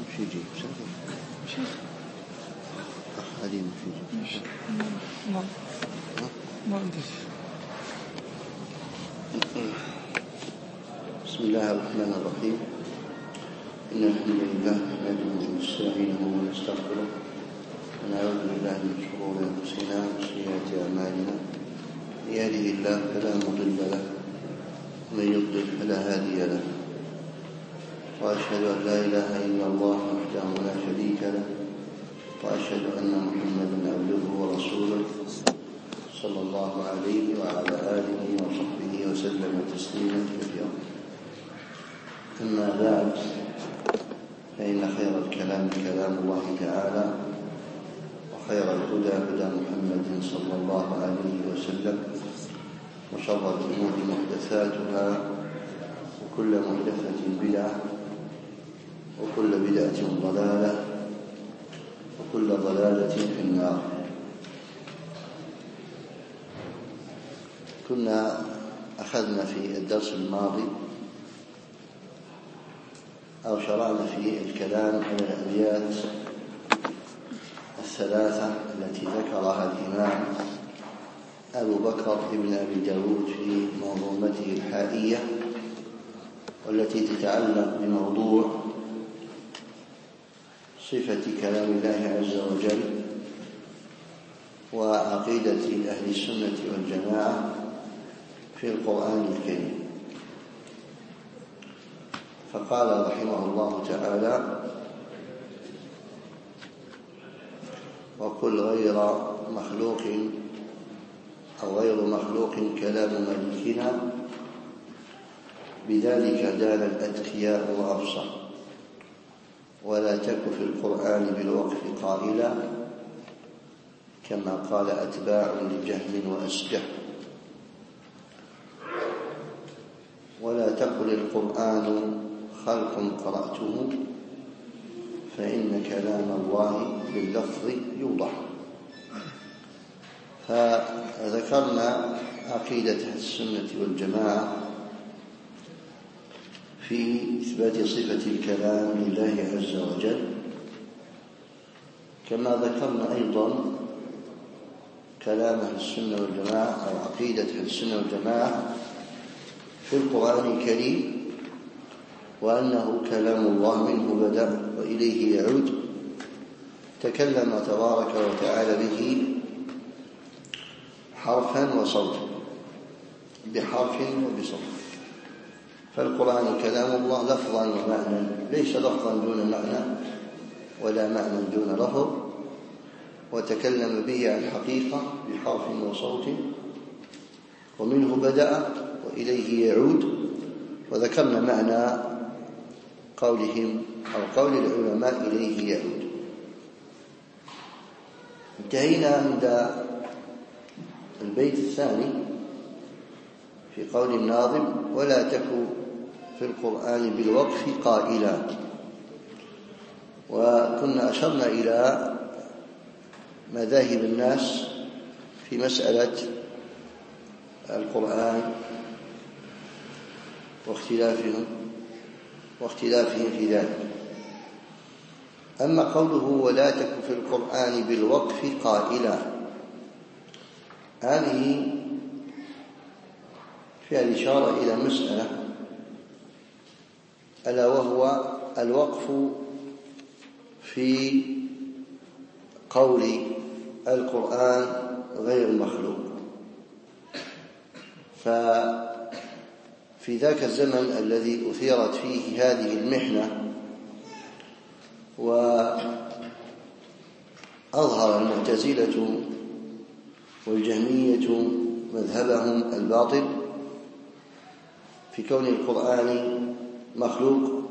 في جيب قديم في جيب ما عندي. بسم الله الرحمن الرحيم. إن الحمد لله نحمده ونستعينه ونستغفره ونعوذ بالله من شرور أنفسنا وسيئات أعمالنا. من يهده الله فلا مضل له ومن يضلل فلا هادي له، وأشهد أن لا إله إلا الله وحده لا شريك له، وأشهد أن محمدا عبده ورسوله صلى الله عليه وعلى آله وصحبه وسلم تسليما كثيرا. أما بعد، فإن خير الكلام كلام الله تعالى، وخير الهدى هدى محمد صلى الله عليه وسلم، وشر الأمور محدثاتها، وكل محدثة بدعة، وكل بدعة ضلالة، وكل ضلالة في النار. كنا أخذنا في الدرس الماضي أو شرعنا في الكلام على الأبيات الثلاثة التي ذكرها الإمام أبو بكر بن أبي داود في منظومته الحائية، والتي تتعلق بموضوع صفة كلام الله عز وجل وعقيدة أهل السنة والجماعة في القرآن الكريم. فقال رحمه الله تعالى: وكل غير مخلوق أو غير مخلوق كلام ملكنا، بذلك دان الأتقياء وأبصر، ولا تك في القرآن بالوقف قائلا، كما قال أتباع لجهم وأسجح. ولا تقل القرآن خلق قرأته، فإن كلام الله باللفظ يوضح. فذكرنا عقيدة السنة والجماعة في إثبات صفة الكلام لله عز وجل، كما ذكرنا أيضا كلام أهل السنة والجماعة أو عقيدة أهل السنة والجماعة في القرآن الكريم، وأنه كلام الله منه بدأ وإليه يعود. تكلم تبارك وتعالى به حرفا وصوتا، بحرف وبصوت. فالقرآن كلام الله لفظا ومعنى، ليس لفظا دون معنى ولا معنى دون لفظ، وتكلم به عن حقيقة بحرف وصوت، ومنه بدأ وإليه يعود. وذكرنا معنى قولهم أو قول العلماء إليه يعود. انتهينا عند البيت الثاني في قول الناظم: ولا تك في القرآن بالوقف قائلا. وكنا أشرنا إلى مذاهب الناس في مسألة القرآن واختلافهم في ذلك. أما قوله ولا تك في القرآن بالوقف قائلا، هذه فيها الإشارة إلى مسألة، ألا وهو الوقف في قول القرآن غير مخلوق. ففي ذاك الزمن الذي أثيرت فيه هذه المحنة، وأظهر المعتزلة والجهمية مذهبهم الباطل في كون القرآن مخلوق،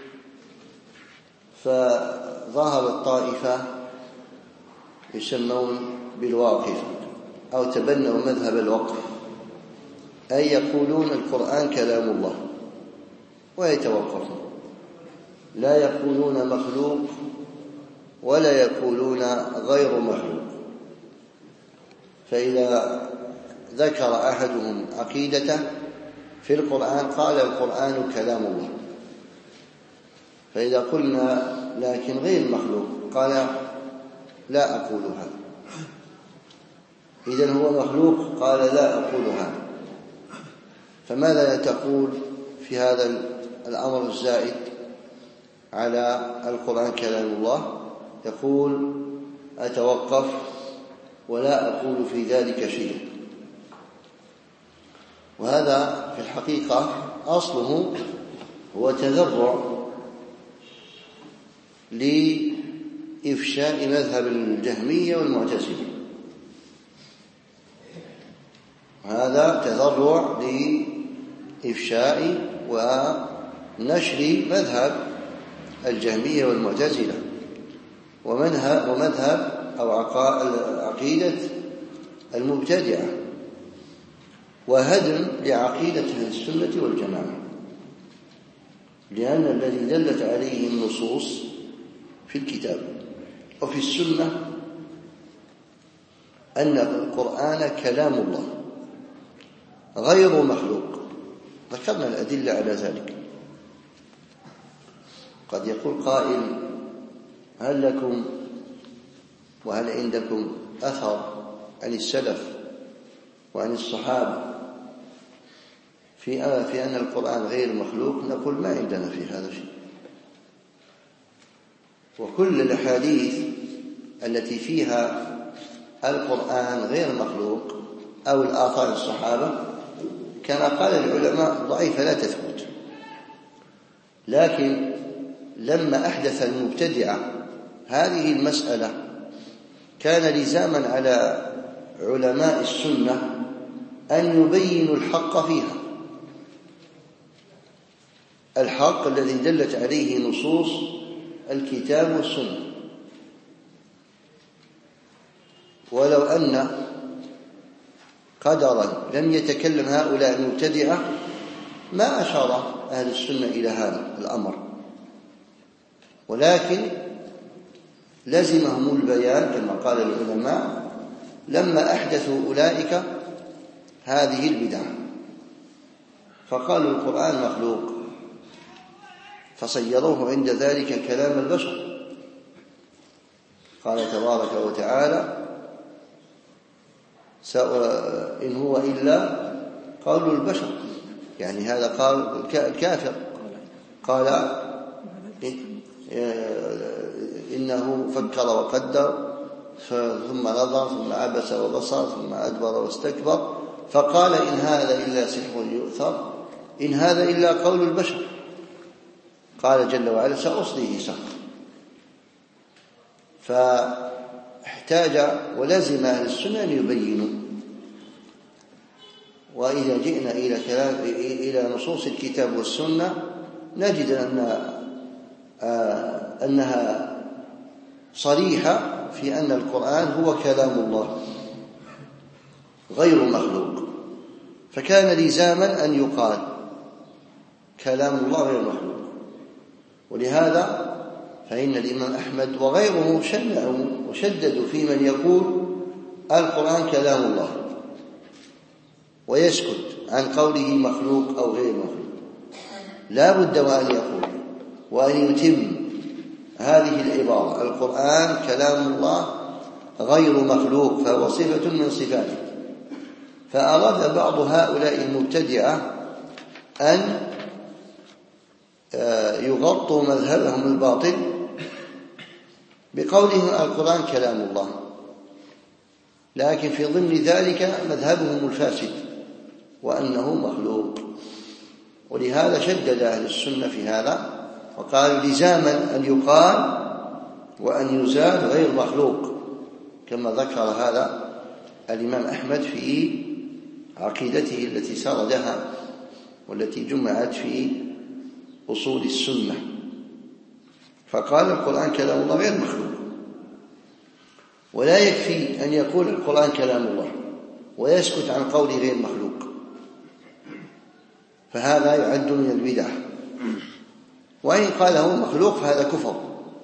فظهر الطائفة يسمون بالواقفة أو تبنوا مذهب الوقف، أي يقولون القرآن كلام الله ويتوقفون، لا يقولون مخلوق ولا يقولون غير مخلوق. فإذا ذكر أحدهم عقيدته في القرآن قال القرآن كلام الله. فإذا قلنا لكن غير مخلوق، قال لا أقول هذا. إذن هو مخلوق، قال لا أقول هذا. فماذا تقول في هذا الأمر الزائد على القرآن كلام الله؟ يقول أتوقف ولا أقول في ذلك شيئا. وهذا في الحقيقة أصله هو تذرع لإفشاء مذهب الجهمية والمعتزلة. هذا تذرع لإفشاء ونشر مذهب الجهمية والمعتزلة ومذهب أو عقيدة المبتدعة، وهدم لعقيدة أهل السنة والجماعة، لأن الذي دلت عليه النصوص في الكتاب وفي السنة أن القرآن كلام الله غير مخلوق. ذكرنا الأدلة على ذلك. قد يقول قائل: هل لكم وهل عندكم أثر عن السلف وعن الصحابة في أن القرآن غير مخلوق؟ نقول ما عندنا في هذا شيء. وكل الأحاديث التي فيها القرآن غير مخلوق أو الآثار الصحابة كما قال العلماء ضعيفة لا تثبت. لكن لما أحدث المبتدعة هذه المسألة كان لزاما على علماء السنة أن يبينوا الحق فيها، الحق الذي دلت عليه نصوص الكتاب والسنة. ولو أن قدرا لم يتكلم هؤلاء المبتدعة ما أشار أهل السنة إلى هذا الأمر، ولكن لزمهم البيان كما قال العلماء لما أحدثوا أولئك هذه البدعة، فقالوا القرآن مخلوق، فصيروه عند ذلك كلام البشر. قال تبارك وتعالى: إن هو إلا قول البشر، يعني هذا قال الكافر. قال إنه فكر وقدر ثم نظر ثم عبس وبصر ثم أدبر واستكبر فقال إن هذا إلا سحر يؤثر إن هذا إلا قول البشر. قال جل وعلا: سأصليه سقر. فاحتاج ولزم أهل السنة أن يبينوا. وإذا جئنا إلى نصوص الكتاب والسنة نجد أنها صريحة في أن القرآن هو كلام الله غير مخلوق، فكان لزاما أن يقال كلام الله غير مخلوق. ولهذا فإن الإمام أحمد وغيره شنعوا وشددوا في من يقول القرآن كلام الله ويسكت عن قوله مخلوق أو غير مخلوق. لا بد وأن يقول وأن يتم هذه العبارة: القرآن كلام الله غير مخلوق، فهو صفة من صفاته. فأراد بعض هؤلاء المبتدعة أن يغطوا مذهبهم الباطل بقولهم القرآن كلام الله، لكن في ضمن ذلك مذهبهم الفاسد وأنه مخلوق. ولهذا شدد أهل السنة في هذا وقالوا لزاما أن يقال وأن يزال غير مخلوق، كما ذكر هذا الإمام أحمد في عقيدته التي سردها والتي جمعت في أصول السنة. فقال القرآن كلام الله غير مخلوق. ولا يكفي أن يقول القرآن كلام الله ويسكت عن قوله غير مخلوق، فهذا يعد من البدع. وإن قال هو مخلوق فهذا كفر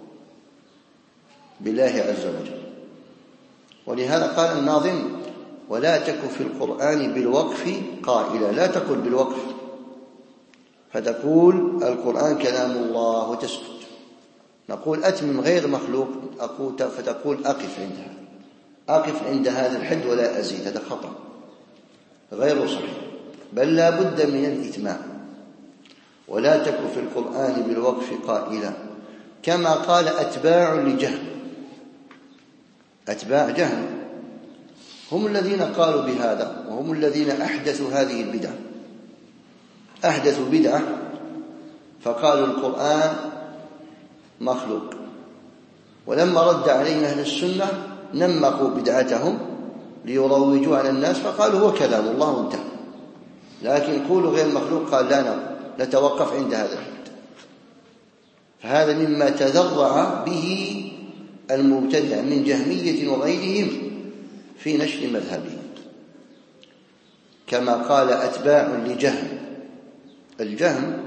بالله عز وجل. ولهذا قال الناظم: ولا تك في القرآن بالوقف قائلا. لا تقل بالوقف فتقول القرآن كلام الله وتسكت، نقول أتمم غير مخلوق، فتقول أقف عند هذا الحد ولا أزيد، هذا خطأ غير صحيح، بل لا بد من الإتمام. ولا تك في القرآن بالوقف قائلا، كما قال أتباع لجهم، أتباع جهم هم الذين قالوا بهذا، وهم الذين أحدثوا هذه البدعة، أحدثوا بدعة فقالوا القرآن مخلوق، ولما رد عليهم أهل السنة نمقوا بدعتهم ليروجوا على الناس فقالوا هو كلام الله وانتهى، لكن قولوا غير مخلوق قال لا نتوقف عند هذا الحد. فهذا مما تذرع به المبتدع من جهمية وغيرهم في نشر مذهبهم، كما قال أتباع لجهم. الجهم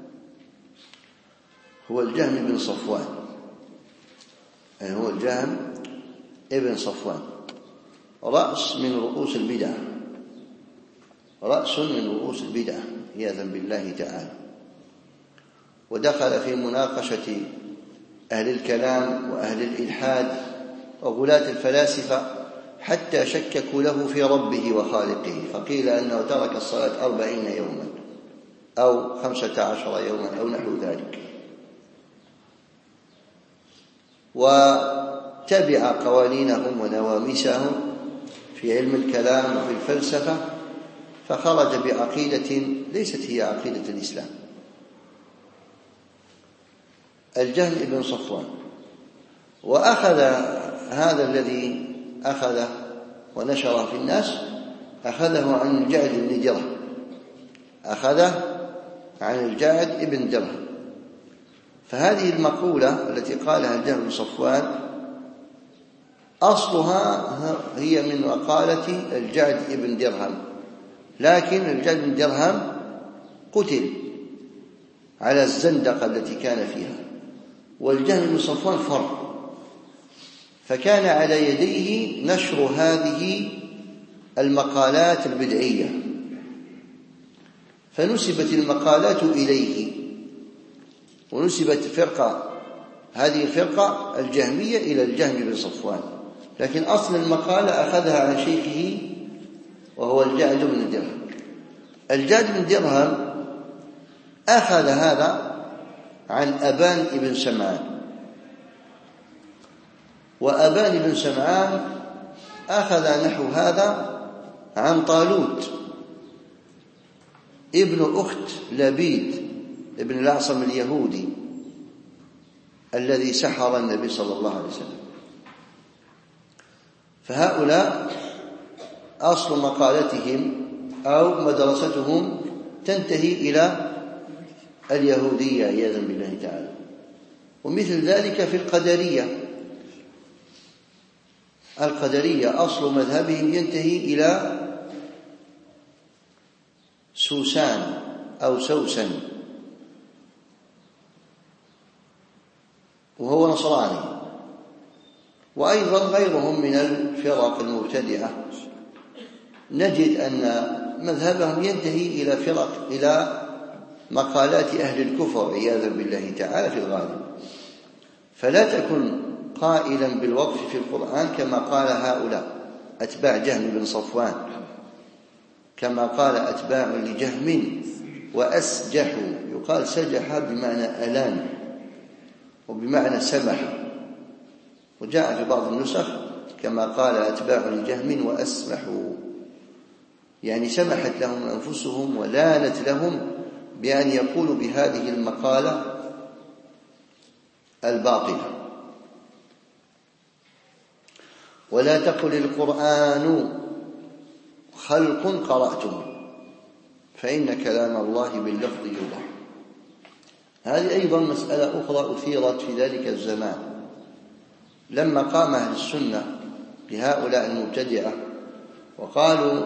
هو الجهم بن صفوان، يعني هو الجهم ابن صفوان، رأس من رؤوس البدع، رأس من رؤوس البدع عياذا بالله تعالى. ودخل في مناقشة أهل الكلام وأهل الإلحاد وغلاة الفلاسفة حتى شككوا له في ربه وخالقه، فقيل أنه ترك الصلاة 40 يوما أو 15 يوما أو نحو ذلك، وتبع قوانينهم ونواميسهم في علم الكلام وفي الفلسفة، فخرج بعقيدة ليست هي عقيدة الإسلام. الجهم بن صفوان، وأخذ هذا الذي أخذ ونشره في الناس أخذه عن الجعد بن درهم، أخذه عن الجعد بن درهم. فهذه المقولة التي قالها الجهم بن صفوان أصلها هي من مقالة الجعد بن درهم، لكن الجعد بن درهم قتل على الزندقة التي كان فيها، والجهم بن صفوان فر، فكان على يديه نشر هذه المقالات البدعية، فنسبت المقالات إليه، ونسبت هذه الفرقة الجهمية إلى الجهم بن صفوان، لكن أصل المقالة أخذها عن شيخه وهو الجعد بن درهم. الجعد بن درهم أخذ هذا عن أبان بن سمعان، وأبان بن سمعان أخذ نحو هذا عن طالوت ابن أخت لبيد ابن الأعصم اليهودي الذي سحر النبي صلى الله عليه وسلم. فهؤلاء أصل مقالتهم أو مدرستهم تنتهي إلى اليهودية عياذا بالله تعالى. ومثل ذلك في القدرية أصل مذهبهم ينتهي إلى سوسان أو سوسن، وهو نصراني. وأيضا غيرهم من الفرق المبتدعة نجد أن مذهبهم ينتهي إلى مقالات أهل الكفر عياذا بالله تعالى في الغالب. فلا تكن قائلا بالوقف في القرآن كما قال هؤلاء أتباع جهم بن صفوان، كما قال أتباع لجهم وأسجحوا، يقال سجح بمعنى ألان وبمعنى سمح، وجاء في بعض النسخ كما قال أتباع لجهم وأسمحوا، يعني سمحت لهم أنفسهم ولانت لهم بأن يقولوا بهذه المقالة الباطلة. ولا تقل القرآن خلق قرأته فإن كلام الله باللفظ يوضح. هذه أيضا مسألة أخرى أثيرت في ذلك الزمان لما قام أهل السنة لهؤلاء المبتدعة وقالوا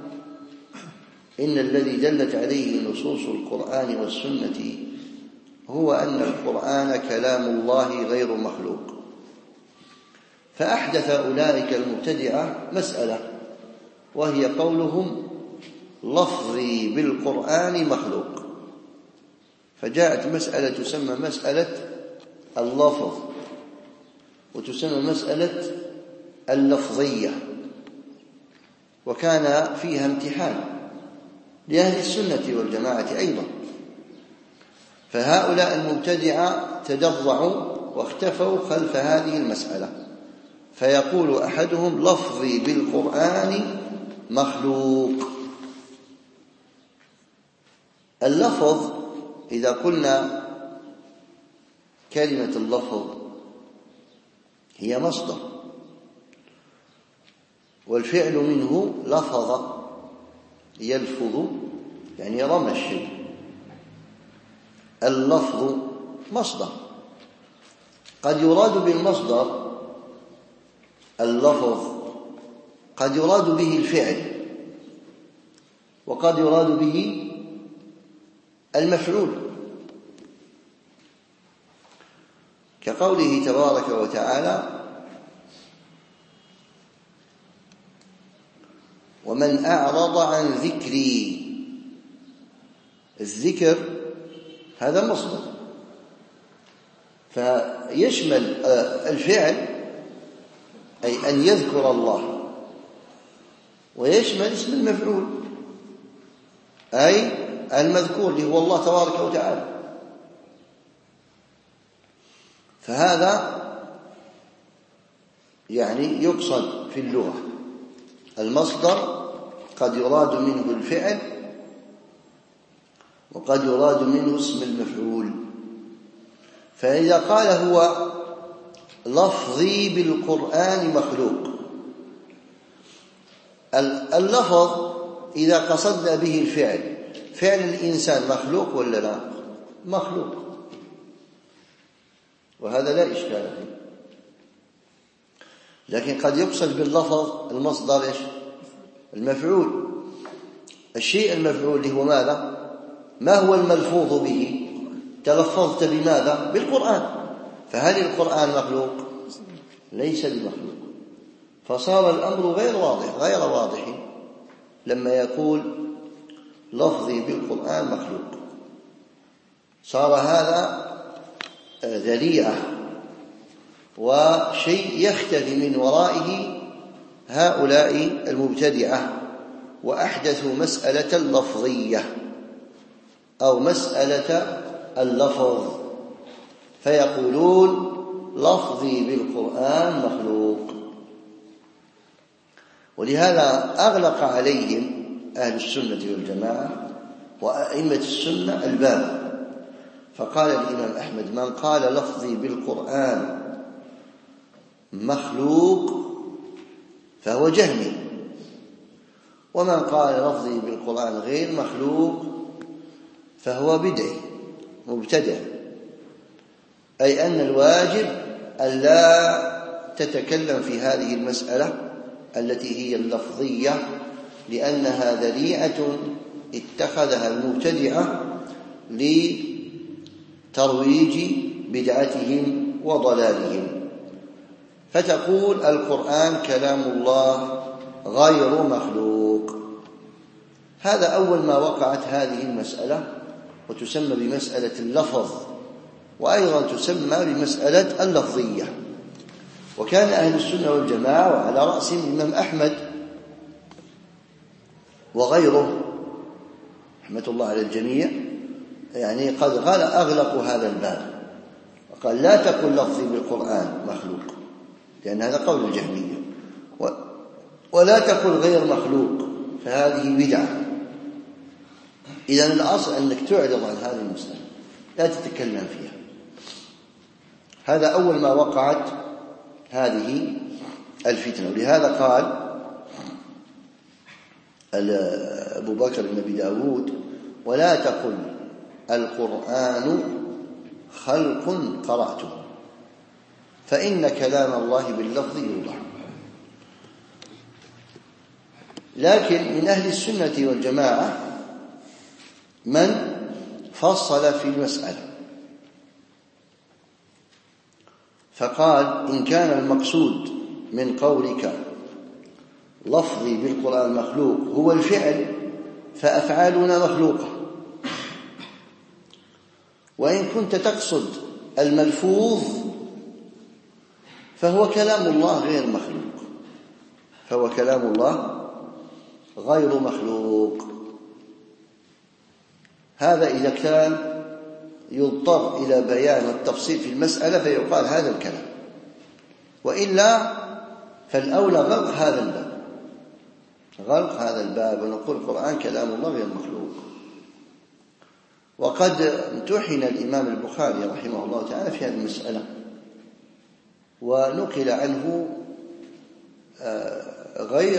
إن الذي دلت عليه نصوص القرآن والسنة هو أن القرآن كلام الله غير مخلوق. فأحدث أولئك المبتدعة مسألة، وهي قولهم لفظي بالقرآن مخلوق، فجاءت مسألة تسمى مسألة اللفظ، وتسمى مسألة اللفظية، وكان فيها امتحان لأهل السنة والجماعة أيضا. فهؤلاء المبتدعة تجرعوا واختفوا خلف هذه المسألة، فيقول أحدهم لفظي بالقرآن مخلوق. اللفظ إذا قلنا كلمة اللفظ هي مصدر، والفعل منه لفظ، يلفظ يعني رمى الشيء. اللفظ مصدر، قد يراد بالمصدر اللفظ، قد يراد به الفعل، وقد يراد به المفعول، كقوله تبارك وتعالى: ومن أعرض عن ذكري. الذكر هذا مصدر، فيشمل الفعل أي أن يذكر الله، ويشمل اسم المفعول أي المذكور اللي هو الله تبارك وتعالى. فهذا يعني يقصد في اللغة المصدر، قد يراد منه الفعل وقد يراد منه اسم المفعول. فإذا قال هو لفظي بالقرآن مخلوق، اللفظ إذا قصدنا به الفعل، فعل الإنسان مخلوق ولا لا؟ مخلوق، وهذا لا إشكال فيه. لكن قد يقصد باللفظ المصدر إيش؟ المفعول. الشيء المفعول اللي هو ماذا؟ ما هو الملفوظ به؟ تلفظت بماذا؟ بالقرآن. فهل القرآن مخلوق؟ ليس بمخلوق. فصار الأمر غير واضح لما يقول لفظي بالقرآن مخلوق. صار هذا ذريعة وشيء يختفي من ورائه هؤلاء المبتدعة، وأحدثوا مسألة اللفظية أو مسألة اللفظ، فيقولون لفظي بالقرآن مخلوق. ولهذا أغلق عليهم أهل السنة والجماعة وأئمة السنة الباب، فقال الإمام أحمد: من قال لفظي بالقرآن مخلوق فهو جهمي، ومن قال لفظي بالقرآن غير مخلوق فهو بدعي مبتدع. أي أن الواجب ألا تتكلم في هذه المسألة التي هي اللفظية، لأنها ذريعة اتخذها المبتدعة لترويج بدعتهم وضلالهم. فتقول القرآن كلام الله غير مخلوق. هذا أول ما وقعت هذه المسألة، وتسمى بمسألة اللفظ، وأيضا تسمى بمسألة اللفظية. وكان أهل السنة والجماعة وعلى رأسهم الإمام أحمد وغيره رحمة الله على الجميع، يعني قد أغلقوا هذا الباب وقال: لا تقل لفظي بالقرآن مخلوق، لأن هذا قول الجهمية، ولا تقل غير مخلوق، فهذه بدعة. إذن الأصل أنك تعرض عن هذه المسألة، لا تتكلم فيها. هذا أول ما وقعت هذه الفتنة. ولهذا قال أبو بكر بن أبي داود: ولا تقل القرآن خلق قرأته، فإن كلام الله باللفظ يوضح. لكن من أهل السنة والجماعة من فصل في المسألة، فقال: إن كان المقصود من قولك لفظي بالقرآن مخلوق هو الفعل، فأفعالنا مخلوقة. وإن كنت تقصد الملفوظ فهو كلام الله غير مخلوق، فهو كلام الله غير مخلوق. هذا إذا كان يضطر إلى بيان والتفصيل في المسألة فيقال هذا الكلام، وإلا فالأولى غلق هذا الباب، غلق هذا الباب ونقول القرآن كلام الله غير مخلوق. وقد امتحن الإمام البخاري رحمه الله تعالى في هذه المسألة، ونقل عنه غير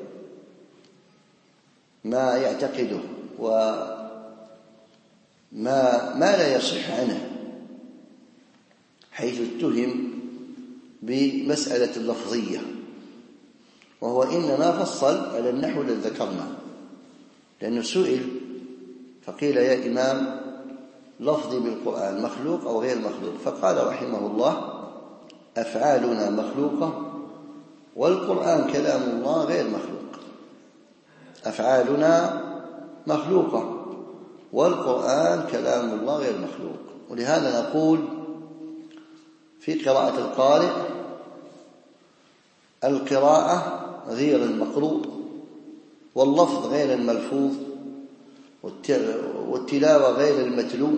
ما يعتقده ما لا يصح عنه، حيث اتهم بمسألة اللفظية، وهو إنما فصل على النحو الذي ذكرناه، لأنه سئل فقيل يا إمام لفظي بالقرآن مخلوق أو غير مخلوق؟ فقال رحمه الله أفعالنا مخلوقة والقرآن كلام الله غير مخلوق. أفعالنا مخلوقة والقرآن كلام الله غير مخلوق. ولهذا نقول في قراءة القارئ القراءة غير المقروء، واللفظ غير الملفوظ، والتلاوة غير المتلو،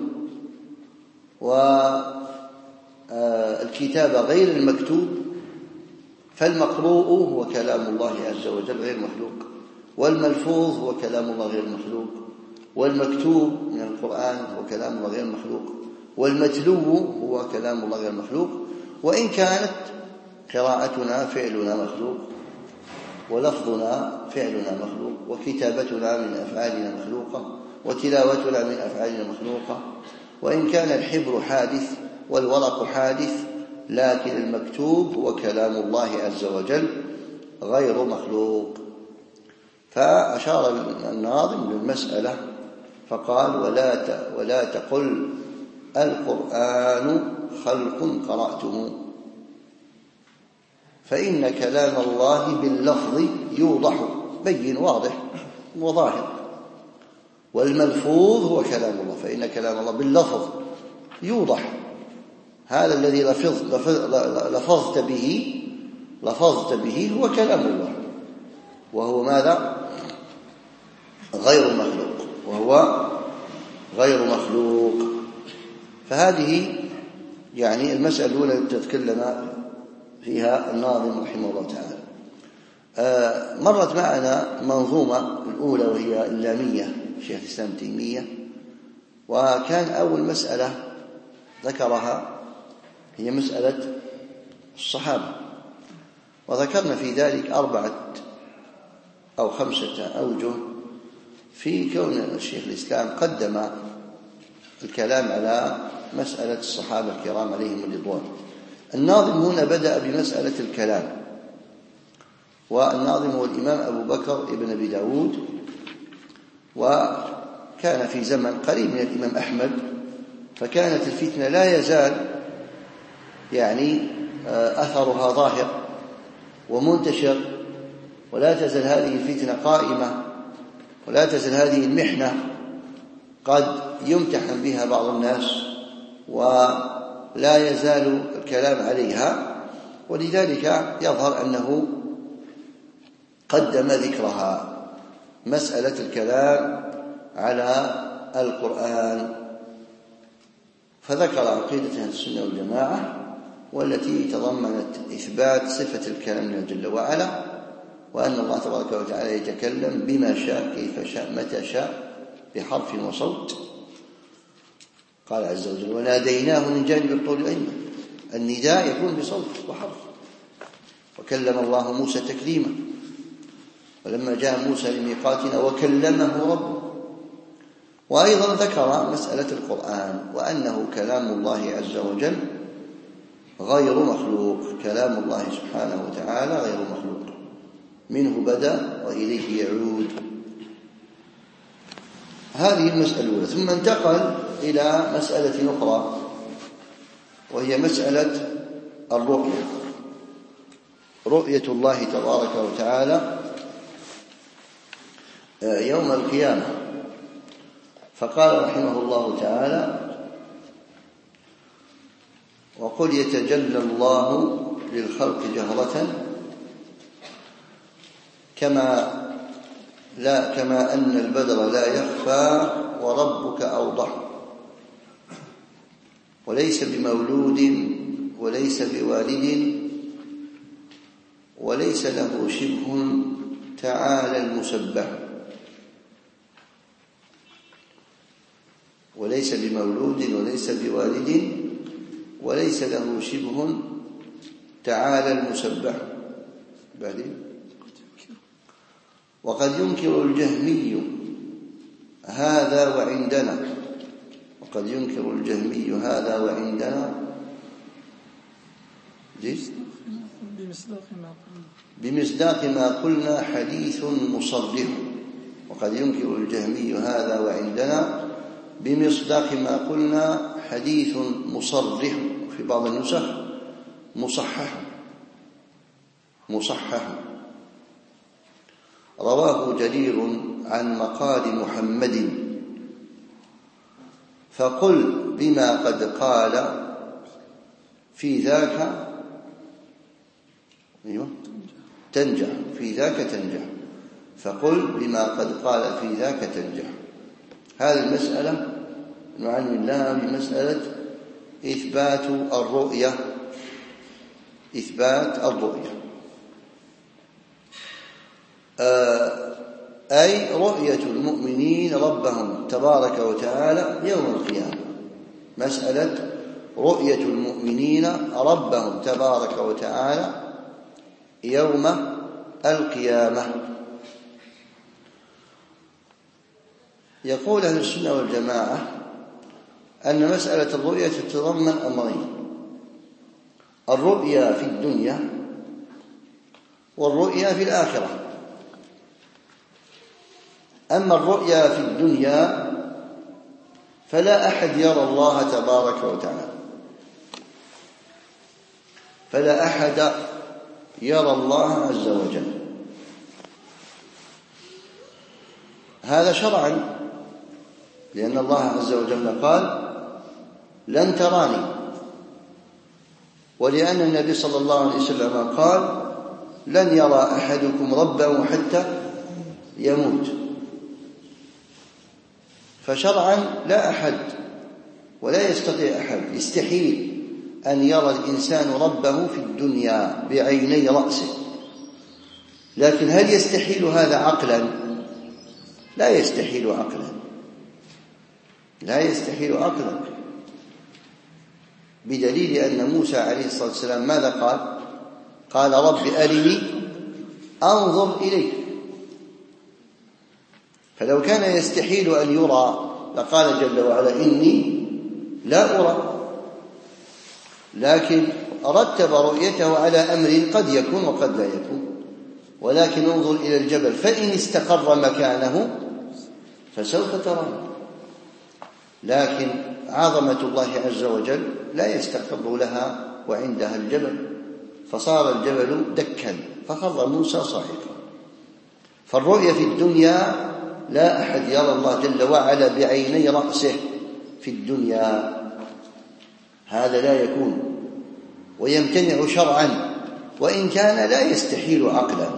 والكتابة غير المكتوب. فالمقروء هو كلام الله عز وجل غير مخلوق، والملفوظ هو كلام الله غير مخلوق، والمكتوب من القرآن هو كلام الله غير مخلوق، والمتلو هو كلام الله غير مخلوق. وإن كانت قراءتنا فعلنا مخلوق، ولفظنا فعلنا مخلوق، وكتابتنا من أفعالنا مخلوقة، وتلاوتنا من أفعالنا مخلوقة، وإن كان الحبر حادث والورق حادث، لكن المكتوب هو كلام الله عز وجل غير مخلوق. فأشار الناظم للمسألة فقال ولا تقل القرآن خلق قرأته، فإن كلام الله باللفظ يوضح بين واضح وظاهر، والملفوظ هو كلام الله، فإن كلام الله باللفظ يوضح، هذا الذي لفظت به هو كلام الله، وهو ماذا؟ غير مخلوق، وهو غير مخلوق. فهذه يعني المسألة الأولى التي تتكلم فيها الناظم رحمه الله تعالى. مرت معنا منظومة الأولى وهي اللامية شيخ الإسلام تيمية، وكان أول مسألة ذكرها هي مسألة الصحابة، وذكرنا في ذلك 4 أو 5 أوجه في كون الشيخ الإسلام قدم الكلام على مسألة الصحابة الكرام عليهم الرضوان. الناظم هنا بدأ بمسألة الكلام، والناظم هو الإمام أبو بكر ابن أبي داود، وكان في زمن قريب من الإمام أحمد، فكانت الفتنة لا يزال يعني أثرها ظاهر ومنتشر، ولا تزال هذه الفتنة قائمة، ولا تزال هذه المحنة قد يمتحن بها بعض الناس، ولا يزال الكلام عليها. ولذلك يظهر أنه قدم ذكرها، مسألة الكلام على القرآن، فذكر عقيدة السنة والجماعة، والتي تضمنت إثبات صفة الكلام لله جل وعلا، وأن الله تبارك وتعالى يتكلم بما شاء كيف شاء متى شاء بحرف وصوت. قال عز وجل وناديناه من جانب الطور الأيمن، النداء يكون بصوت وحرف. وكلم الله موسى تكليما، ولما جاء موسى لميقاتنا وكلمه ربه. وأيضا ذكر مسألة القرآن، وأنه كلام الله عز وجل غير مخلوق، كلام الله سبحانه وتعالى غير مخلوق، منه بدأ وإليه يعود. هذه المسألة الأولى. ثم انتقل إلى مسألة أخرى، وهي مسألة الرؤية، رؤية الله تبارك وتعالى يوم القيامة. فقال رحمه الله تعالى وقل يتجلى الله للخلق جهرة كما أن البدر لا يخفى وربك أوضح، وليس بمولود وليس بوالد وليس له شبه تعالى المسبح. وليس بمولود وليس بوالد وليس له شبه تعالى المسبح. بعدين وقد ينكر الجهمي هذا وعندنا، وقد ينكر الجهمي هذا وعندنا بمصداق ما قلنا حديث مصرح. وقد ينكر الجهمي هذا وعندنا بمصداق ما قلنا حديث مصرح، في بعض النسخ مصحح. رواه جرير عن مقال محمد، فقل بما قد قال في ذاك تنجح، في ذاك تنجح. فقل بما قد قال في ذاك تنجح. هذه المسألة نعلم الله بمسألة إثبات الرؤية. أي رؤية المؤمنين ربهم تبارك وتعالى يوم القيامة. مسألة رؤية المؤمنين ربهم تبارك وتعالى يوم القيامة. يقول أهل السنة والجماعة أن مسألة الرؤية تتضمن أمرين: الرؤيا في الدنيا والرؤيا في الآخرة. أما الرؤيا في الدنيا فلا أحد يرى الله تبارك وتعالى، فلا أحد يرى الله عز وجل. هذا شرعا، لأن الله عز وجل قال: لن تراني، ولأن النبي صلى الله عليه وسلم قال: لن يرى أحدكم ربه حتى يموت. فشرعا لا أحد ولا يستطيع أحد، يستحيل أن يرى الإنسان ربه في الدنيا بعيني رأسه. لكن هل يستحيل هذا عقلا؟ لا يستحيل عقلا، لا يستحيل عقلا، بدليل أن موسى عليه الصلاة والسلام ماذا قال؟ قال: رب أرني أنظر إليك. فلو كان يستحيل أن يرى لقال جل وعلا: إني لا أرى. لكن رتب رؤيته على أمر قد يكون وقد لا يكون. ولكن انظر إلى الجبل فإن استقر مكانه فسوف تراه. لكن عظمة الله عز وجل لا يستقر لها وعندها الجبل، فصار الجبل دكا فخر موسى صاعقا. فالرؤية في الدنيا لا أحد يرى الله جل وعلا بعيني رأسه في الدنيا، هذا لا يكون ويمتنع شرعا، وإن كان لا يستحيل عقلا.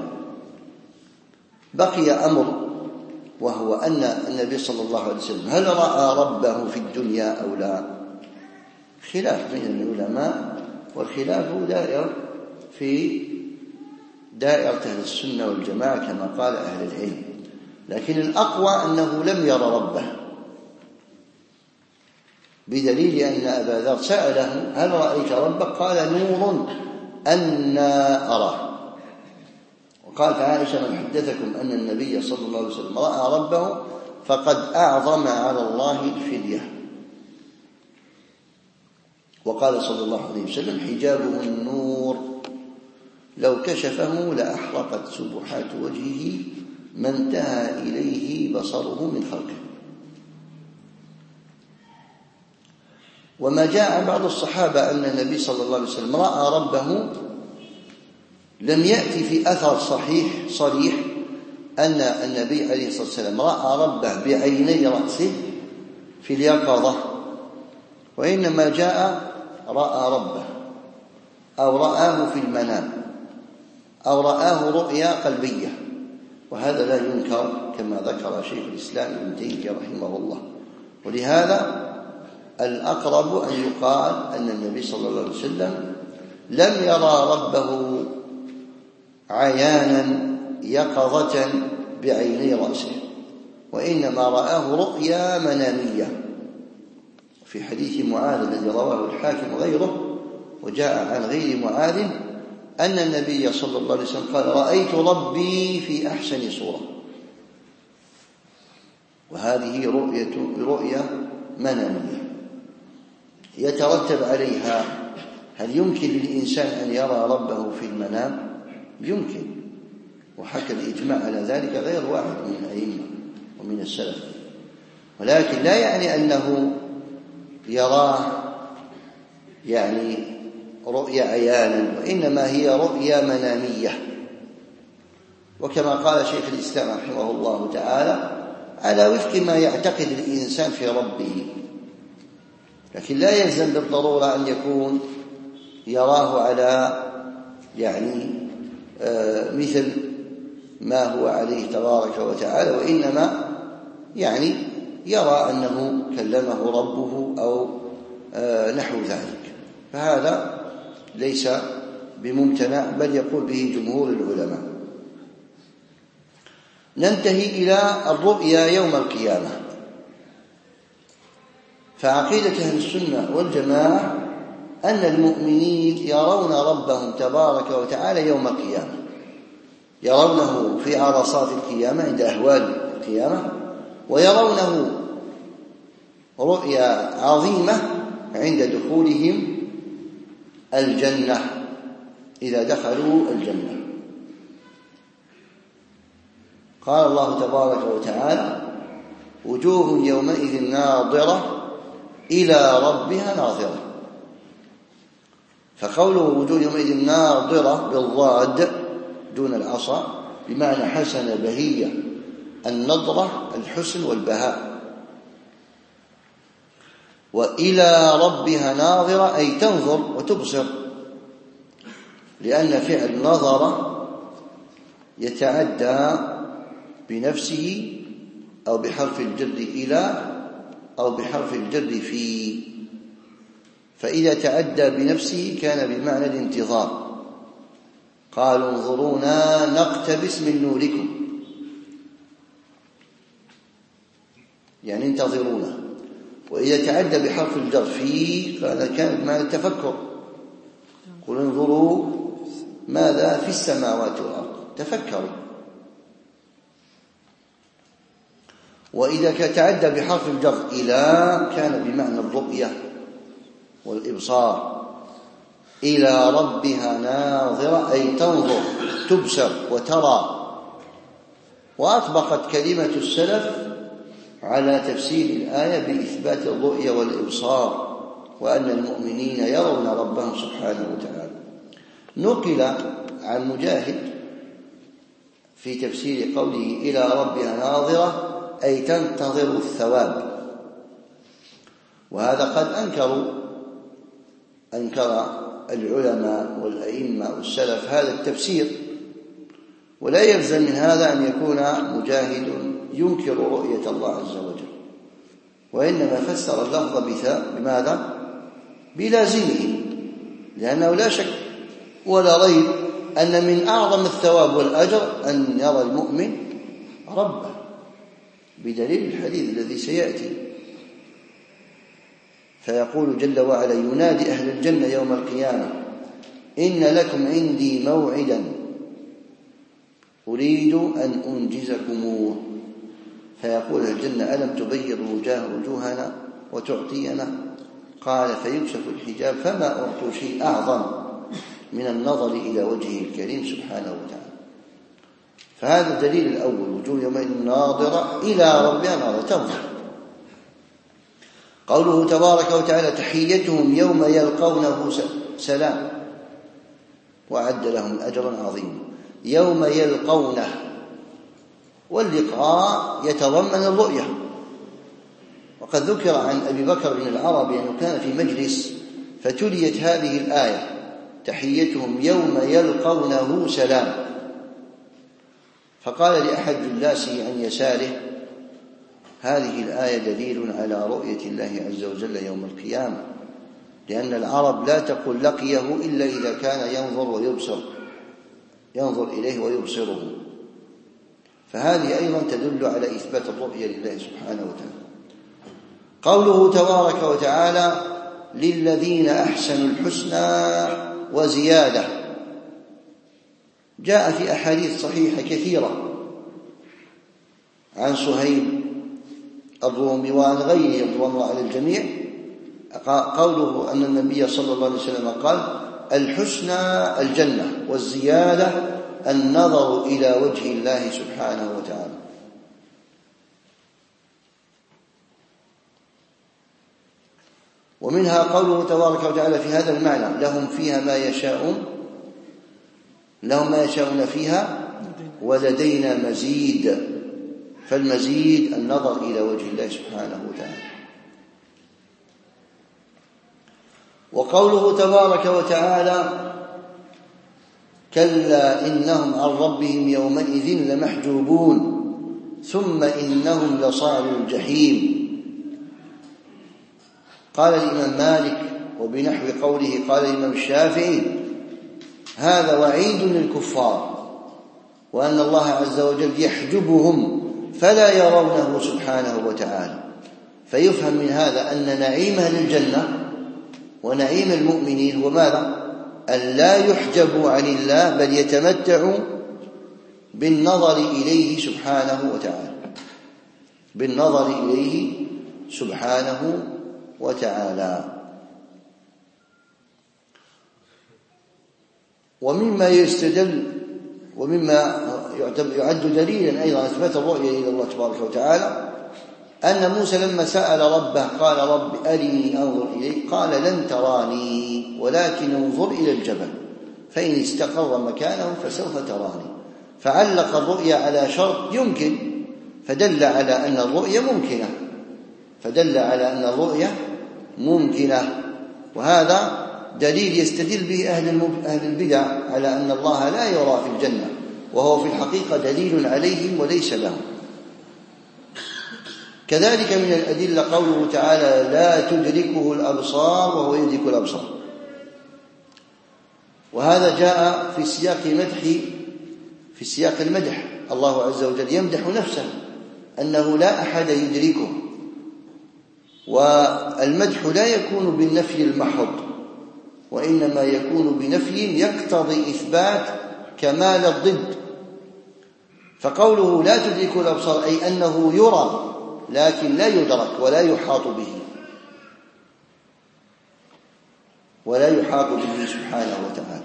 بقي أمر، وهو أن النبي صلى الله عليه وسلم هل رأى ربه في الدنيا أو لا؟ خلاف بين العلماء، والخلاف دائر في دائرة أهل السنة والجماعة كما قال أهل العلم. لكن الأقوى أنه لم ير ربه، بدليل أن أبا ذر سأله: هل رأيت ربك؟ قال: نور أنا أراه. وقالت عائشة: من حدثكم أن النبي صلى الله عليه وسلم رأى ربه فقد أعظم على الله الفدية. وقال صلى الله عليه وسلم: حجابه النور لو كشفه لأحرقت سبحات وجهه ما انتهى إليه بصره من خلقه. وما جاء عن بعض الصحابة أن النبي صلى الله عليه وسلم رأى ربه لم يأتي في أثر صريح أن النبي عليه الصلاة والسلام رأى ربه بعيني رأسه في اليقظة، وإنما جاء رأى ربه أو رآه في المنام أو رآه رؤيا قلبية، وهذا لا ينكر كما ذكر شيخ الإسلام ابن تيمية رحمه الله. ولهذا الأقرب أن يقال أن النبي صلى الله عليه وسلم لم يرى ربه عيانا يقظة بعيني رأسه، وإنما رآه رؤيا منامية. في حديث معاذ الذي رواه الحاكم وغيره، وجاء عن غير معاذ أن النبي صلى الله عليه وسلم قال: رأيت ربي في أحسن صورة. وهذه رؤية منامية يترتب عليها هل يمكن للإنسان أن يرى ربه في المنام؟ يمكن، وحكى الإجماع على ذلك غير واحد من الأئمة ومن السلف، ولكن لا يعني أنه يراه يعني رؤيا عيانا، وإنما هي رؤيا منامية. وكما قال شيخ الإسلام رحمه الله تعالى: على وفق ما يعتقد الإنسان في ربه، لكن لا يلزم بالضرورة أن يكون يراه على يعني مثل ما هو عليه تبارك وتعالى، وإنما يعني يرى أنه كلمه ربه أو نحو ذلك، فهذا ليس بممتنع، بل يقول به جمهور العلماء. ننتهي إلى الرؤيا يوم القيامة. فعقيدة أهل السنة والجماعة أن المؤمنين يرون ربهم تبارك وتعالى يوم القيامة، يرونه في عرصات القيامة عند أهوال القيامة، ويرونه رؤيا عظيمة عند دخولهم الجنة إذا دخلوا الجنة. قال الله تبارك وتعالى: وجوه يومئذ ناظرة إلى ربها ناظرة. فقوله وجوه يومئذ ناظرة بالضاد دون العصا بمعنى حسن بهية، النظرة الحسن والبهاء. وإلى ربها ناظرة أي تنظر وتبصر، لأن فعل نظر يتعدى بنفسه أو بحرف الجر إلى أو بحرف الجر في، فإذا تعدى بنفسه كان بمعنى الانتظار. قالوا انظرونا نقتبس من نوركم، يعني انتظرونا. وإذا تعدى بحرف الجر في كان بمعنى التفكر. قل انظروا ماذا في السماوات والأرض، تفكروا. وإذا تعدى بحرف الجر إلى كان بمعنى الرؤية والإبصار. إلى ربها ناظرة أي تنظر تبصر وترى. وأطبقت كلمة السلف على تفسير الآية بإثبات الرؤية والإبصار، وأن المؤمنين يرون ربهم سبحانه وتعالى. نقل عن مجاهد في تفسير قوله إلى ربها ناظرة أي تنتظر الثواب، وهذا قد أنكر العلماء والأئمة والسلف هذا التفسير، ولا يلزم من هذا أن يكون مجاهد ينكر رؤية الله عز وجل، وإنما فسر اللفظ بماذا؟ بلازمه، لأنه لا شك ولا ريب أن من أعظم الثواب والأجر أن يرى المؤمن ربه، بدليل الحديث الذي سيأتي. فيقول جل وعلا: ينادي أهل الجنة يوم القيامة: إن لكم عندي موعدا أريد أن أنجزكموه. فيقول أهل الجنة: ألم تبيض وجوهنا وتعطينا؟ قال: فيكشف الحجاب فما أعطوا شيء أعظم من النظر إلى وجهه الكريم سبحانه وتعالى. فهذا الدليل الأول: وجوه يومئذ ناظرة إلى ربها ناظرة تنظر. قوله تبارك وتعالى: تحيتهم يوم يلقونه سلام، وأعد لهم أجرا عظيما. يوم يلقونه، واللقاء يتضمن الرؤية. وقد ذكر عن أبي بكر بن العربي أنه كان في مجلس فتليت هذه الآية: تحيتهم يوم يلقونه سلام. فقال لأحد جلاسه عن يساره: هذه الآية دليل على رؤية الله عز وجل يوم القيامة، لأن العرب لا تقول لقيه إلا إذا كان ينظر إليه ويبصره. فهذه أيضا تدل على إثبات الرؤية لله سبحانه وتعالى. قوله تبارك وتعالى: للذين أحسنوا الحسنى وزيادة، جاء في أحاديث صحيحة كثيرة عن سهيل الرومي وعن غيره رضوان الله على الجميع، قوله أن النبي صلى الله عليه وسلم قال: الحسنى الجنة، والزيادة النظر إلى وجه الله سبحانه وتعالى. ومنها قوله تبارك وتعالى في هذا المعنى: لهم فيها ما يشاءون فيها ولدينا مزيد. فالمزيد النظر إلى وجه الله سبحانه وتعالى. وقوله تبارك وتعالى: كلا إنهم عن ربهم يومئذ لمحجوبون ثم إنهم لصالوا الجحيم. قال الإمام مالك وبنحو قوله قال الإمام الشافعي: هذا وعيد للكفار، وأن الله عز وجل يحجبهم فلا يرونه سبحانه وتعالى. فيفهم من هذا أن نعيم أهل الجنة ونعيم المؤمنين هو ماذا؟ أن لا يحجبوا عن الله، بل يتمتعوا بالنظر إليه سبحانه وتعالى، بالنظر إليه سبحانه وتعالى. ومما يستدل ومما يعد دليلا أيضا إثبات الرؤية إلى الله تبارك وتعالى أن موسى لما سأل ربه قال: رب أرني أنظر إليك، قال: لن تراني ولكن انظر إلى الجبل فإن استقر مكانه فسوف تراني. فعلق الرؤيا على شرط يمكن، فدل على أن الرؤيا ممكنة. وهذا دليل يستدل به أهل البدع على أن الله لا يرى في الجنة، وهو في الحقيقة دليل عليهم وليس لهم. كذلك من الأدلة قوله تعالى: لا تدركه الأبصار وهو يدرك الأبصار. وهذا جاء في سياق المدح. الله عز وجل يمدح نفسه أنه لا أحد يدركه. والمدح لا يكون بالنفي المحض، وإنما يكون بنفي يقتضي إثبات كمال الضد. فقوله لا تدرك الأبصار أي أنه يرى لكن لا يدرك ولا يحاط به سبحانه وتعالى.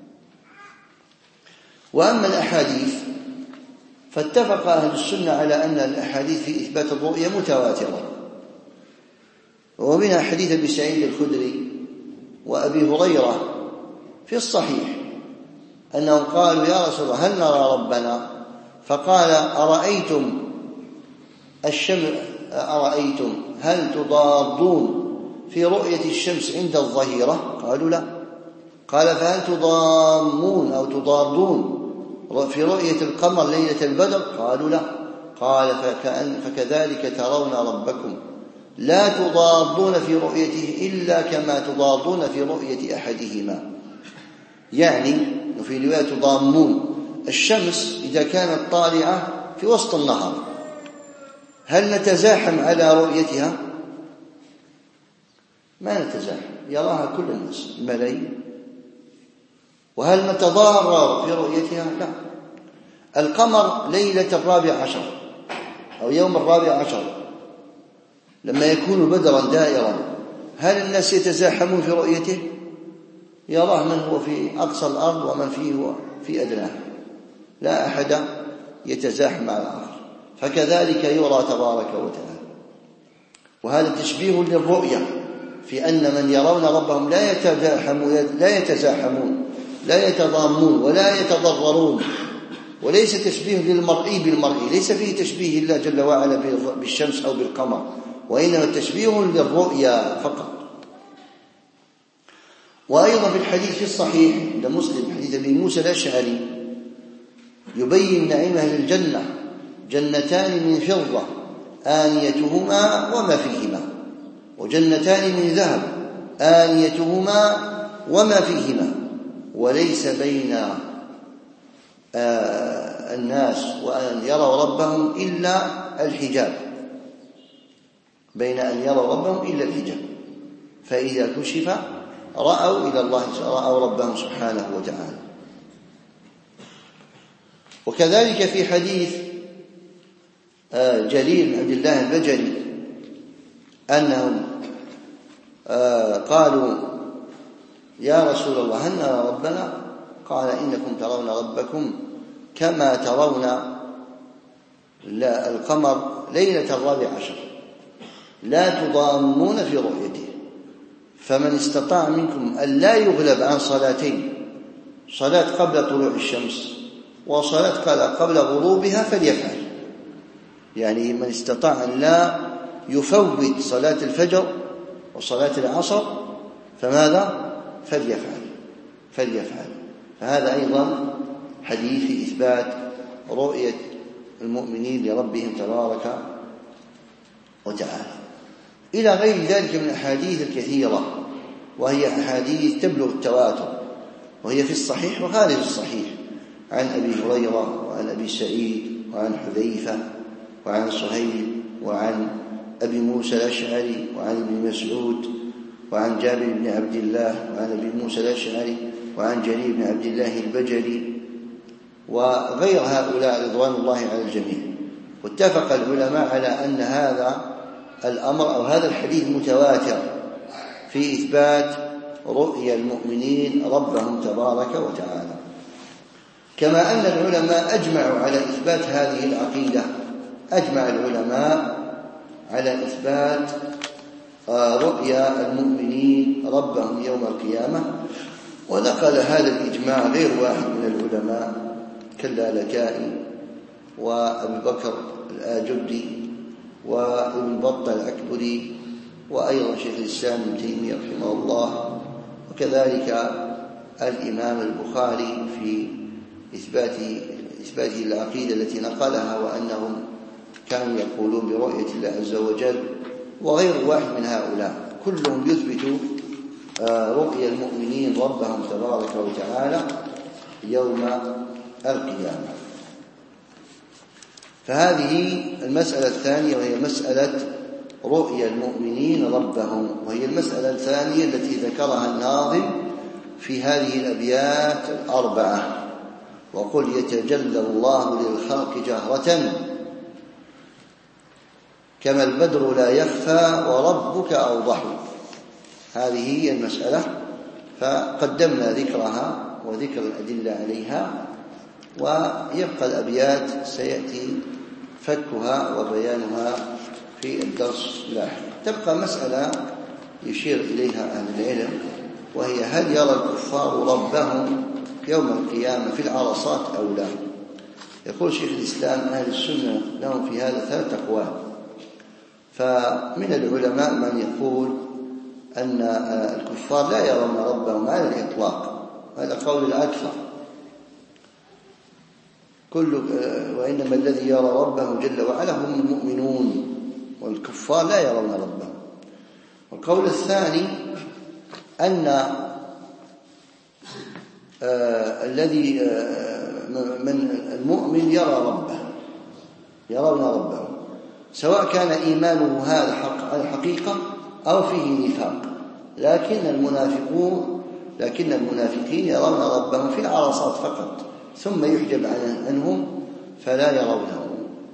وأما الأحاديث فاتفق أهل السنة على أن الأحاديث في إثبات الرؤية متواترة. ومنها حديث أبي سعيد الخدري وأبي هريرة في الصحيح أنهم قالوا: يا رسول الله هل نرى ربنا؟ فقال: أرأيتم هل تضادون في رؤية الشمس عند الظهيرة؟ قالوا: لا. قال: فهل تضامون أو تضادون في رؤية القمر ليلة البدر؟ قالوا: لا. قال: فكذلك ترون ربكم لا تضادون في رؤيته إلا كما تضادون في رؤية أحدهما. يعني في رواية تضامون. الشمس إذا كانت طالعة في وسط النهار هل نتزاحم على رؤيتها؟ ما نتزاحم، يراها كل الناس الملايين. وهل نتضارر في رؤيتها؟ لا. القمر ليلة 14 أو يوم 14 لما يكون بدرا دائرا هل الناس يتزاحمون في رؤيته؟ يراه من هو في أقصى الأرض ومن فيه هو في أدناها، لا أحد يتزاحم على الآخر. فكذلك يرى تبارك وتعالى. وهذا تشبيه للرؤية في أن من يرون ربهم لا يتزاحمون لا يتضامون ولا يتضررون. وليس تشبيه للمرئي بالمرئي، ليس فيه تشبيه الله جل وعلا بالشمس أو بالقمر، وإنما تشبيه للرؤيا فقط. وأيضا في الحديث الصحيح عند مسلم حديث أبي موسى الأشعري يبين نعيم أهل الجنة: جنتان من فضة آنيتهما وما فيهما، وجنتان من ذهب آنيتهما وما فيهما، وليس بين الناس وأن يروا ربهم إلا الحجاب، بين أن يروا ربهم إلا الحجاب، فإذا كشف رأوا إلى الله، رأوا ربهم سبحانه وتعالى. وكذلك في حديث جرير بن عبد الله البجلي أنهم قالوا: يا رسول الله هل نرى ربنا؟ قال: إنكم ترون ربكم كما ترون القمر ليلة 14، لا تضامون في رؤيته، فمن استطاع منكم أن لا يغلب عن صلاتين، صلاة قبل طلوع الشمس وصلاة قبل غروبها فليفعل. يعني من استطاع أن لا يفوت صلاة الفجر وصلاة العصر فماذا؟ فليفعل. فهذا أيضا حديث في إثبات رؤية المؤمنين لربهم تبارك وتعالى، إلى غير ذلك من الأحاديث الكثيرة، وهي أحاديث تبلغ التواتر، وهي في الصحيح وخارج الصحيح، عن أبي هريرة وعن أبي سعيد وعن حذيفة وعن صهيب وعن أبي موسى الأشعري وعن ابن مسعود وعن جابر بن عبد الله وعن أبي موسى الأشعري وعن جرير بن عبد الله البجلي وغير هؤلاء رضوان الله على الجميع. واتفق العلماء على أن هذا الأمر أو هذا الحديث متواتر في إثبات رؤيا المؤمنين ربهم تبارك وتعالى. كما أن العلماء أجمعوا على إثبات هذه العقيدة، أجمع العلماء على إثبات رؤيا المؤمنين ربهم يوم القيامة. ونقل هذا الإجماع غير واحد من العلماء كاللالكائي وأبي بكر الآجري وابن بطة الأكبري وأيضا شيخ الإسلام ابن تيمية رحمه الله، وكذلك الإمام البخاري في إثباته العقيدة التي نقلها، وأنهم كانوا يقولون برؤية الله عز وجل، وغير واحد من هؤلاء كلهم يثبت رؤيا المؤمنين ربهم تبارك وتعالى يوم القيامة. فهذه المسألة الثانية، وهي مسألة رؤيا المؤمنين ربهم، وهي المسألة الثانية التي ذكرها الناظم في هذه الأبيات الأربعة: وقل يتجلى الله للخلق جهرة كما البدر لا يخفى وربك أوضح. هذه هي المسألة، فقدمنا ذكرها وذكر الأدلة عليها، ويبقى الأبيات سيأتي فكها وبيانها في الدرس اللاحق. تبقى مسألة يشير إليها أهل العلم، وهي: هل يرى الكفار ربهم يوم القيامة في العرصات أو لا؟ يقول شيخ الإسلام: أهل السنة لهم في هذا 3 أقوال. فمن العلماء من يقول أن الكفار لا يرون ربهم على الإطلاق، هذا قول الأكثر، وإنما الذي يرى ربه جل وعلا هم المؤمنون، والكفار لا يرون ربهم. والقول الثاني أن الذي من المؤمن يرون ربه، سواء كان إيمانه هذا على الحقيقة أو فيه نفاق، لكن المنافقين يرون ربهم في العرصات فقط، ثم يحجب عنهم فلا يرونه.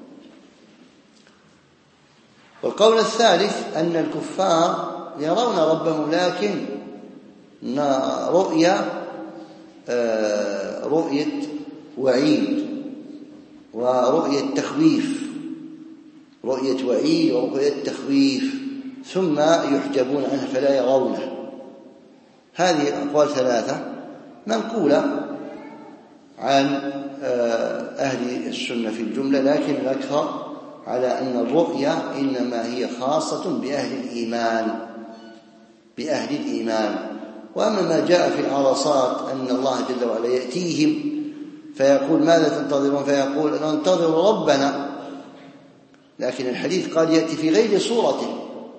والقول الثالث أن الكفار يرون ربهم، لكن رؤية وعيد ورؤية تخويف، رؤية وعيد ورؤية تخويف، ثم يحجبون عنه فلا يرونه. هذه أقوال 3 منقولة عن أهل السنة في الجملة، لكن الأكثر على أن الرؤية إنما هي خاصة بأهل الإيمان، وأما ما جاء في العرصات أن الله جل وعلا يأتيهم فيقول ماذا تنتظرون فيقول ننتظر ربنا، لكن الحديث قال يأتي في غير صورته،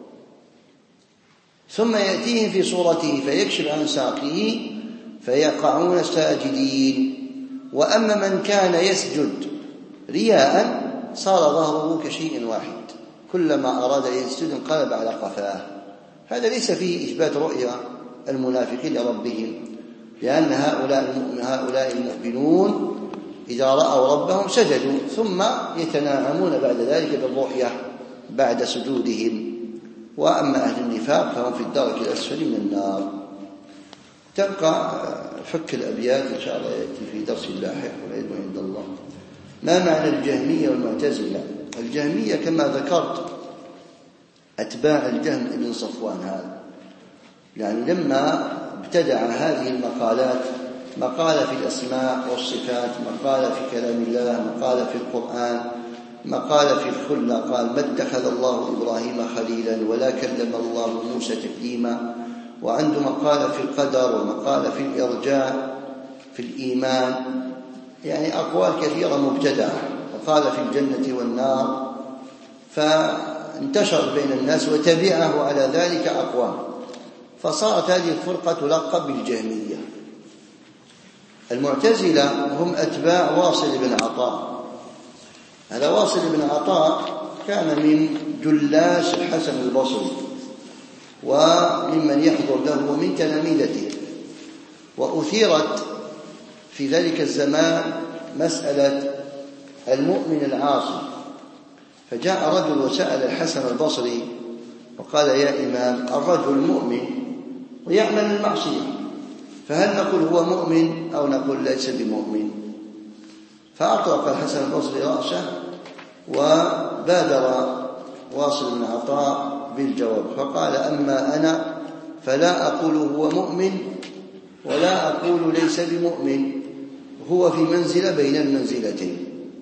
ثم يأتيهم في صورته فيكشف عن ساقه فيقعون ساجدين. وأما من كان يسجد رياء صار ظهره كشيء واحد، كلما أراد أن يسجد انقلب على قفاه. هذا ليس فيه إثبات رؤيا المنافقين لربهم، لأن هؤلاء المؤمنون إذا رأوا ربهم سجدوا ثم يتناعمون بعد ذلك بالرؤيا بعد سجودهم. وأما أهل النفاق فهم في الدرك الأسفل من النار. تبقى فك الأبيات إن شاء الله يأتي في درس لاحق، والعلم عند الله. ما معنى الجهمية والمعتزلة؟ الجهمية كما ذكرت أتباع الجهم بن صفوان هذا، يعني لما ابتدع هذه المقالات، مقالة في الأسماء والصفات، مقالة في كلام الله، مقالة في القرآن، مقالة في الخلة، قال ما اتخذ الله إبراهيم خليلا ولا كلم الله موسى تكليما. وعنده مقالة في القدر ومقالة في الإرجاء في الإيمان، يعني أقوال كثيرة مبتدعة، وقال في الجنة والنار، فانتشر بين الناس وتبعه على ذلك أقوام، فصارت هذه الفرقة تلقب بالجهمية. المعتزلة هم أتباع واصل بن عطاء. هذا واصل بن عطاء كان من جلاس الحسن البصري وممن يحضر له ومن تلامذته، وأثيرت في ذلك الزمان مسألة المؤمن العاصي، فجاء رجل وسأل الحسن البصري وقال يا إمام الرجل مؤمن ويعمل المعصية، فهل نقول هو مؤمن أو نقول ليس بمؤمن؟ فأطرق الحسن البصري رأسه وبادر واصل بن عطاء بالجواب، فقال أما أنا فلا أقول هو مؤمن ولا أقول ليس بمؤمن، هو في منزلة بين المنزلتين.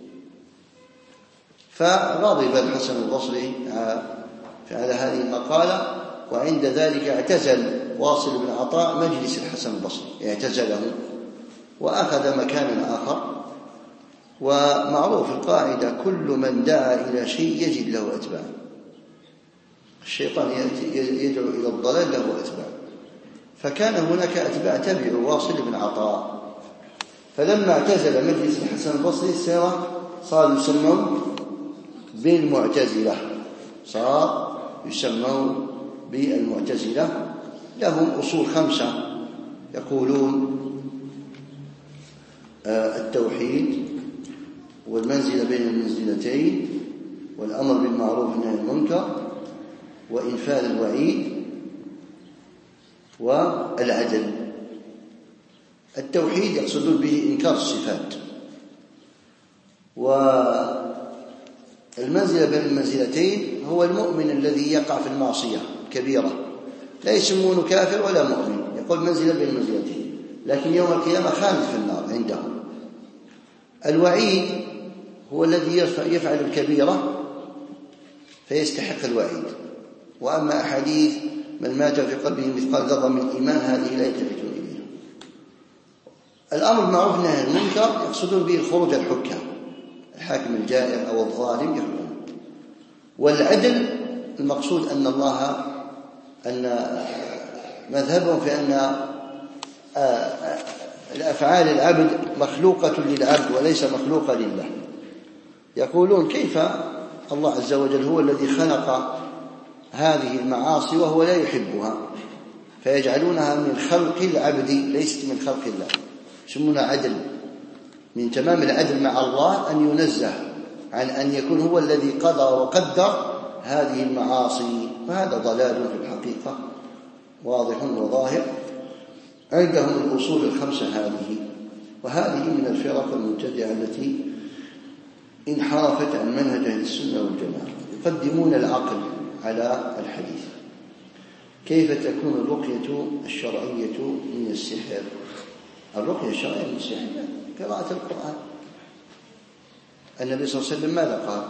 فغضب الحسن البصري على هذه المقالة، وعند ذلك اعتزل واصل بن عطاء مجلس الحسن البصري، اعتزله وأخذ مكانا آخر. ومعروف القاعدة كل من دعا إلى شيء يجد له أتباع، الشيطان يدعو إلى الضلال له أتباع، فكان هناك أتباع تبعوا واصل بن عطاء. فلما اعتزل مجلس الحسن البصري صار يسمون بالمعتزلة، صار يسمون بالمعتزلة. لهم أصول 5 يقولون التوحيد والمنزلة بين المنزلتين والأمر بالمعروف والنهي عن المنكر وإنفاذ الوعيد والعدل. التوحيد يقصدون به إنكار الصفات، والمنزلة بين المنزلتين هو المؤمن الذي يقع في المعصية كبيرة لا يسمونه كافر ولا مؤمن، يقول منزلة بين المنزلتين، لكن يوم القيامة خالد في النار عندهم. الوعيد هو الذي يفعل الكبيرة فيستحق الوعيد. وأما أحاديث من مات في قلبه مثقال ذرة من إيمان هذه لا يلتفتون إليها. الأمر بالمعروف والنهي عن المنكر يقصدون به الخروج الحكام، الحاكم الجائر أو الظالم يحكم. والعدل المقصود أن مذهبهم في أن الأفعال العبد مخلوقة للعبد وليس مخلوقة لله. يقولون كيف الله عز وجل هو الذي خلق هذه المعاصي وهو لا يحبها، فيجعلونها من خلق العبد ليست من خلق الله، يسمونها عدل. من تمام العدل مع الله أن ينزه عن أن يكون هو الذي قضى وقدر هذه المعاصي، فهذا ضلال في الحقيقة واضح وظاهر. عندهم الأصول 5 هذه، وهذه من الفرق المبتدعة التي انحرفت عن منهج أهل السنة والجماعة، يقدمون العقل على الحديث. كيف تكون الرقية الشرعية من السحر؟ الرقية الشرعية من السحر قراءة القرآن. النبي صلى الله عليه وسلم ماذا قال؟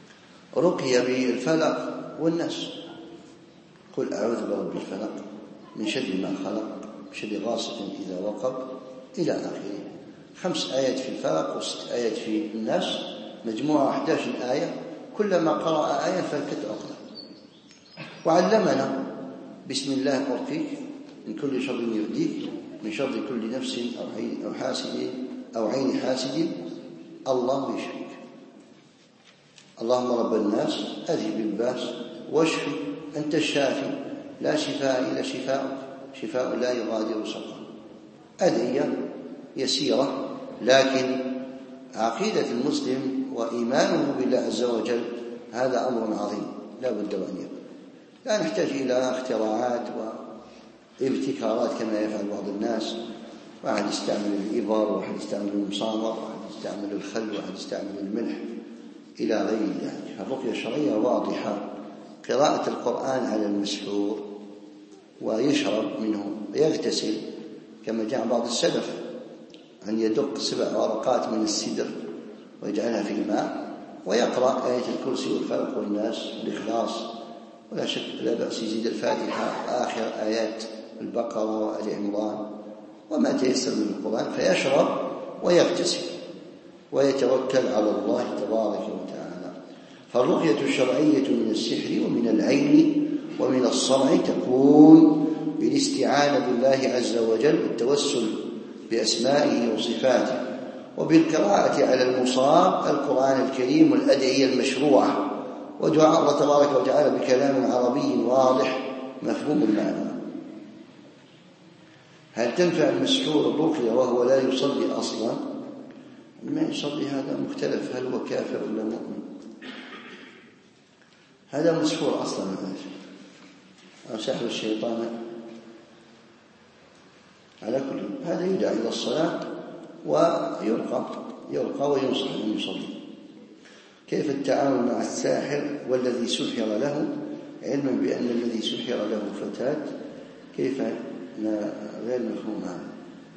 رقي بالفلق والناس، قل أعوذ برب الفلق من شر ما خلق، من شر غاسق إذا وقب، إلى آخره. 5 آيات في الفلق و6 آيات في الناس، مجموعة 11 آية، كلما قرأ آية فكت أخرى. وعلمنا بسم الله أرقيك من كل شر يؤذيك، من شر كل نفس أو حاسد أو عين حاسد الله يشفيك. اللهم رب الناس أذهب الباس واشفي، أنت الشافي لا شفاء إلا شفاءك، شفاء لا يغادر سقما. أدعية يسيرة، لكن عقيدة المسلم وإيمانه بالله عز وجل هذا أمر عظيم لا بد وأن يكون. لا نحتاج إلى اختراعات وابتكارات كما يفعل بعض الناس، واحد يستعمل الإبر، واحد يستعمل المسامر، واحد يستعمل الخل، واحد يستعمل الملح إلى غير ذلك. الرقية الشرعية واضحة، قراءة القرآن على المسحور ويشرب منه ويغتسل كما جاء بعض السلف أن يدق 7 ورقات من السدر ويجعلها في الماء ويقرأ آية الكرسي والفلق والناس والإخلاص، ولا شك لا بأس يزيد الفاتحة وآخر آيات البقرة وآل عمران وما تيسر من القرآن، فيشرب ويغتسل ويتوكل على الله تبارك وتعالى. فالرقية الشرعية من السحر ومن العين ومن الصرع تكون بالاستعانة بالله عز وجل والتوسل بأسمائه وصفاته، وبالقراءة على المصاب القرآن الكريم والأدعية المشروعة، ودعاء الله تبارك وتعالى بكلام عربي واضح مفهوم المعنى. هل تنفع المسحور الرقية وهو لا يصلي أصلا؟ ما يصلي هذا مختلف، هل هو كافر ولا مؤمن؟ هذا مسحور أصلا، أو سحر الشيطان. على كل هذا يدعى إلى الصلاة ويرقى وينصح أن يصلي. كيف التعامل مع الساحر والذي سحر له، علما بأن الذي سحر له فتاة؟ كيف غير مفهوم هذا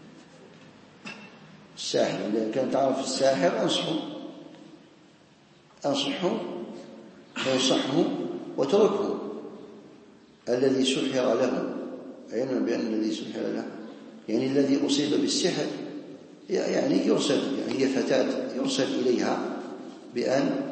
الساحر؟ إذا كان تعرف الساحر أنصحه وينصحه وتركه. الذي سحر له، علما بأن الذي سحر له يعني الذي أصيب بالسحر، يعني يرسل، يعني هي فتاة يرسل إليها بأن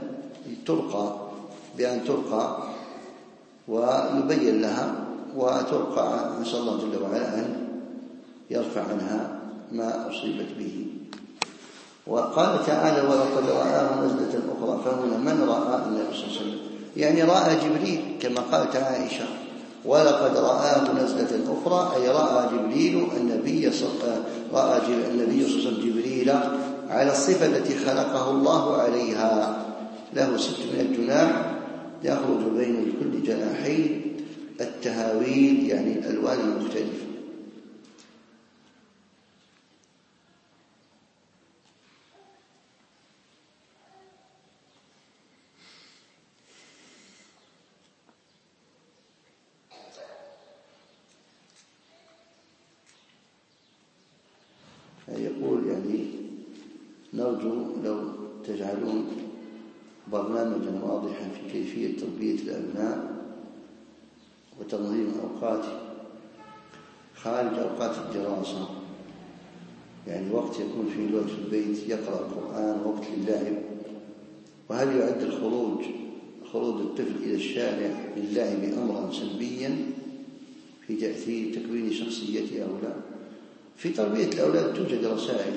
ترقى ويبين لها وترقى، نسأل الله جل وعلا أن يرفع عنها ما أصيبت به. وقال تعالى ولقد رآه نزلة أخرى، فهنا من رأى النبي صلى الله عليه وسلم؟ يعني رأى جبريل كما قالت عائشة ولقد رآه نزلة أخرى، أي رأى جبريل النبي صلى الله عليه وسلم جبريل على الصفة التي خلقه الله عليها، له 600 جناح يخرج بين كل جناحين التهاويل، يعني الألوان المختلفة. يقول يعني نرجو لو تجعلون برنامجا واضحا في كيفية تربية الأبناء وتنظيم أوقاته خارج أوقات الدراسة، يعني وقت يكون فيه الوقت في البيت يقرأ القرآن، وقت للعب. وهل يعد خروج الطفل إلى الشارع للعب أمرا سلبيا في تأثير تكوين شخصيته أو لا؟ في تربية الأولاد توجد رسائل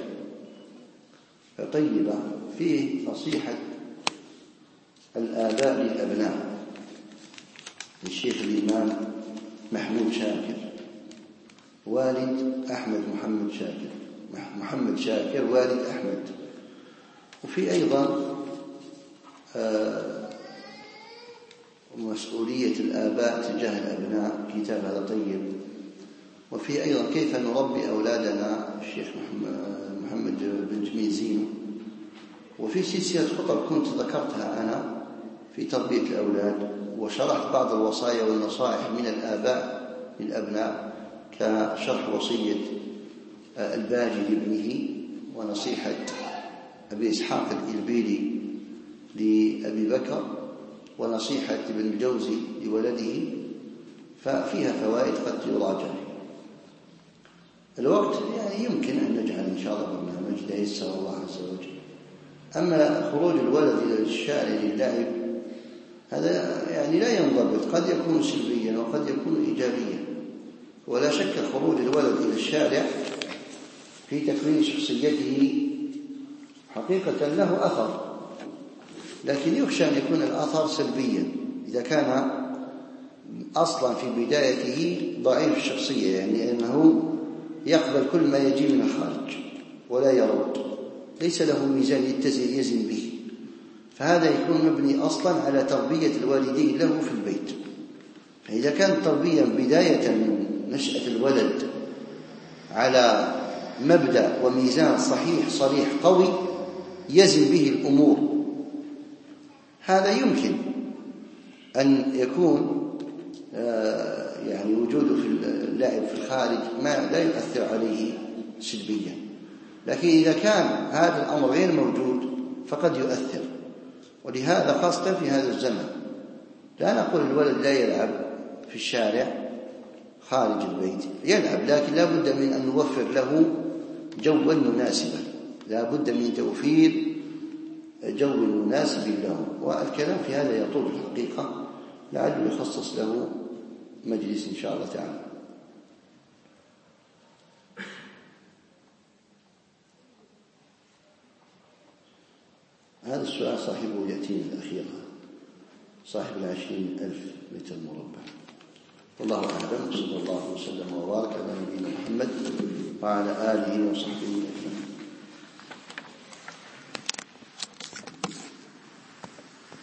طيبة، فيه نصيحة الآباء للأبناء للشيخ الإمام محمود شاكر والد أحمد محمد شاكر والد أحمد. وفي أيضا مسؤولية الآباء تجاه الأبناء، كتاب هذا طيب. وفي أيضا كيف نربي أولادنا، الشيخ محمد بن جميل زينو. وفي سلسلة خطب كنت ذكرتها أنا في تربية الأولاد، وشرحت بعض الوصايا والنصائح من الآباء للأبناء، كشرح وصية الباجي لابنه، ونصيحة أبي إسحاق الإلبيلي لأبي بكر، ونصيحة ابن الجوزي لولده. ففيها فوائد قد يراجع فيها. الوقت يعني يمكن أن نجعل إن شاء الله برنامج لا يسر الله عز وجل. أما خروج الولد إلى الشارع للعب هذا يعني لا ينضبط، قد يكون سلبيا وقد يكون إيجابيا، ولا شك خروج الولد إلى الشارع في تكوين شخصيته حقيقة له أثر، لكن يخشى أن يكون الأثر سلبيا إذا كان أصلا في بدايته ضعيف الشخصية، يعني أنه يقبل كل ما يجي من الخارج ولا يرد، ليس له ميزان يزن به، فهذا يكون مبني أصلا على تربية الوالدين له في البيت. فإذا كانت تربية بداية من نشأة الولد على مبدأ وميزان صحيح صريح قوي يزن به الأمور، هذا يمكن أن يكون يعني وجوده في اللعب في الخارج ما لا يؤثر عليه سلبيا. لكن إذا كان هذا الأمر غير موجود فقد يؤثر، ولهذا خاصة في هذا الزمن لا نقول الولد لا يلعب في الشارع خارج البيت، يلعب، لكن لا بد من أن نوفر له جوا مناسبا، لا بد من توفير جو مناسب له. والكلام في هذا يطول الحقيقة، لعله يخصص له مجلس إن شاء الله تعالى. هذا السؤال صاحبه يأتيني الأخير، صاحب 20,000 متر مربع. والله أعلم، صلى الله وسلم وبارك على نبينا محمد وعلى آله وصحبه أجمعين.